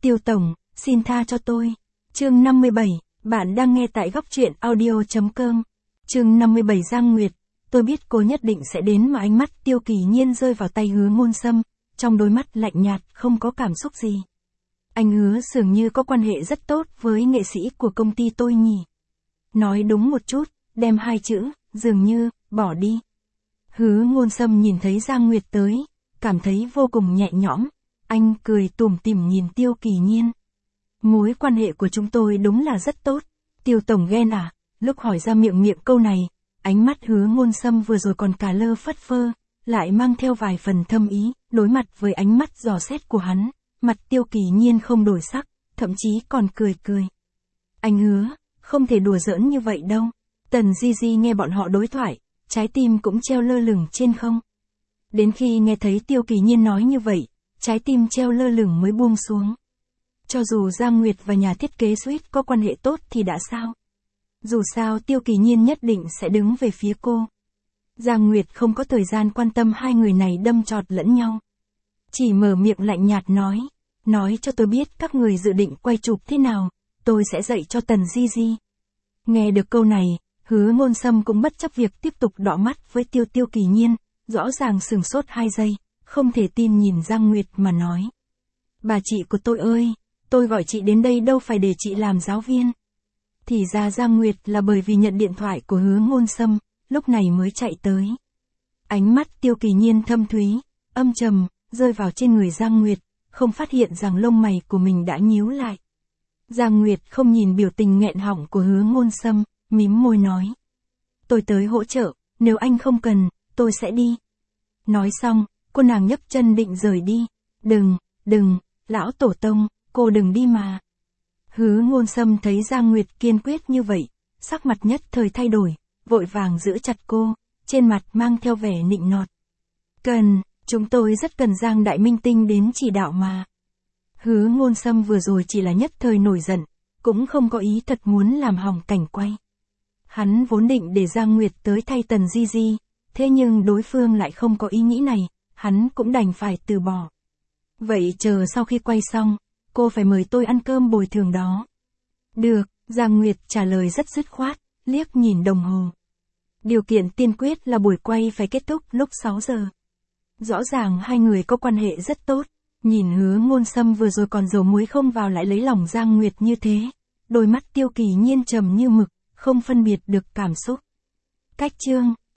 Tiêu tổng, xin tha cho tôi. Chương 57, bạn đang nghe tại góc truyện audio.com. Chương 57 Giang Nguyệt, tôi biết cô nhất định sẽ đến mà ánh mắt Tiêu Kỳ Nhiên rơi vào tay Hứa Ngôn Sâm, trong đôi mắt lạnh nhạt không có cảm xúc gì. Anh Hứa dường như có quan hệ rất tốt với nghệ sĩ của công ty tôi nhỉ. Nói đúng một chút, đem hai chữ, dường như, bỏ đi. Hứa Ngôn Sâm nhìn thấy Giang Nguyệt tới, cảm thấy vô cùng nhẹ nhõm. Anh cười tủm tỉm nhìn Tiêu Kỳ Nhiên. Mối quan hệ của chúng tôi đúng là rất tốt. Tiêu tổng ghen à? Lúc hỏi ra miệng câu này, ánh mắt Hứa Ngôn Sâm vừa rồi còn cả lơ phất phơ, lại mang theo vài phần thâm ý. Đối mặt với ánh mắt dò xét của hắn, mặt Tiêu Kỳ Nhiên không đổi sắc, thậm chí còn cười cười. Anh Hứa, không thể đùa giỡn như vậy đâu. Tần Di Di nghe bọn họ đối thoại, trái tim cũng treo lơ lửng trên không. Đến khi nghe thấy Tiêu Kỳ Nhiên nói như vậy, trái tim treo lơ lửng mới buông xuống. Cho dù Giang Nguyệt và nhà thiết kế Sweet có quan hệ tốt thì đã sao? Dù sao Tiêu Kỳ Nhiên nhất định sẽ đứng về phía cô. Giang Nguyệt không có thời gian quan tâm hai người này đâm chọt lẫn nhau. Chỉ mở miệng lạnh nhạt nói cho tôi biết các người dự định quay chụp thế nào, tôi sẽ dạy cho Tần Di Di. Nghe được câu này, Hứa Ngôn Sâm cũng bất chấp việc tiếp tục đọ mắt với Tiêu Kỳ Nhiên, rõ ràng sừng sốt 2 giây, không thể tin nhìn Giang Nguyệt mà nói. Bà chị của tôi ơi, tôi gọi chị đến đây đâu phải để chị làm giáo viên. Thì ra Giang Nguyệt là bởi vì nhận điện thoại của Hứa Ngôn Sâm, lúc này mới chạy tới. Ánh mắt Tiêu Kỳ Nhiên thâm thúy, âm trầm, rơi vào trên người Giang Nguyệt, không phát hiện rằng lông mày của mình đã nhíu lại. Giang Nguyệt không nhìn biểu tình nghẹn họng của Hứa Ngôn Sâm, mím môi nói. Tôi tới hỗ trợ, nếu anh không cần, tôi sẽ đi. Nói xong, cô nàng nhấc chân định rời đi. Đừng, lão tổ tông, cô đừng đi mà. Hứa Ngôn Sâm thấy Giang Nguyệt kiên quyết như vậy, sắc mặt nhất thời thay đổi, vội vàng giữ chặt cô, trên mặt mang theo vẻ nịnh nọt. Chúng tôi rất cần Giang đại minh tinh đến chỉ đạo mà. Hứa Ngôn Sâm vừa rồi chỉ là nhất thời nổi giận, cũng không có ý thật muốn làm hỏng cảnh quay. Hắn vốn định để Giang Nguyệt tới thay Tần Di Di, thế nhưng đối phương lại không có ý nghĩ này, hắn cũng đành phải từ bỏ. Vậy chờ sau khi quay xong, cô phải mời tôi ăn cơm bồi thường đó. Được, Giang Nguyệt trả lời rất dứt khoát, liếc nhìn đồng hồ. Điều kiện tiên quyết là buổi quay phải kết thúc lúc 6 giờ. Rõ ràng hai người có quan hệ rất tốt, nhìn Hứa Ngôn Sâm vừa rồi còn dầu muối không vào lại lấy lòng Giang Nguyệt như thế. Đôi mắt Tiêu Kỳ Nhiên trầm như mực, không phân biệt được cảm xúc. Cách chương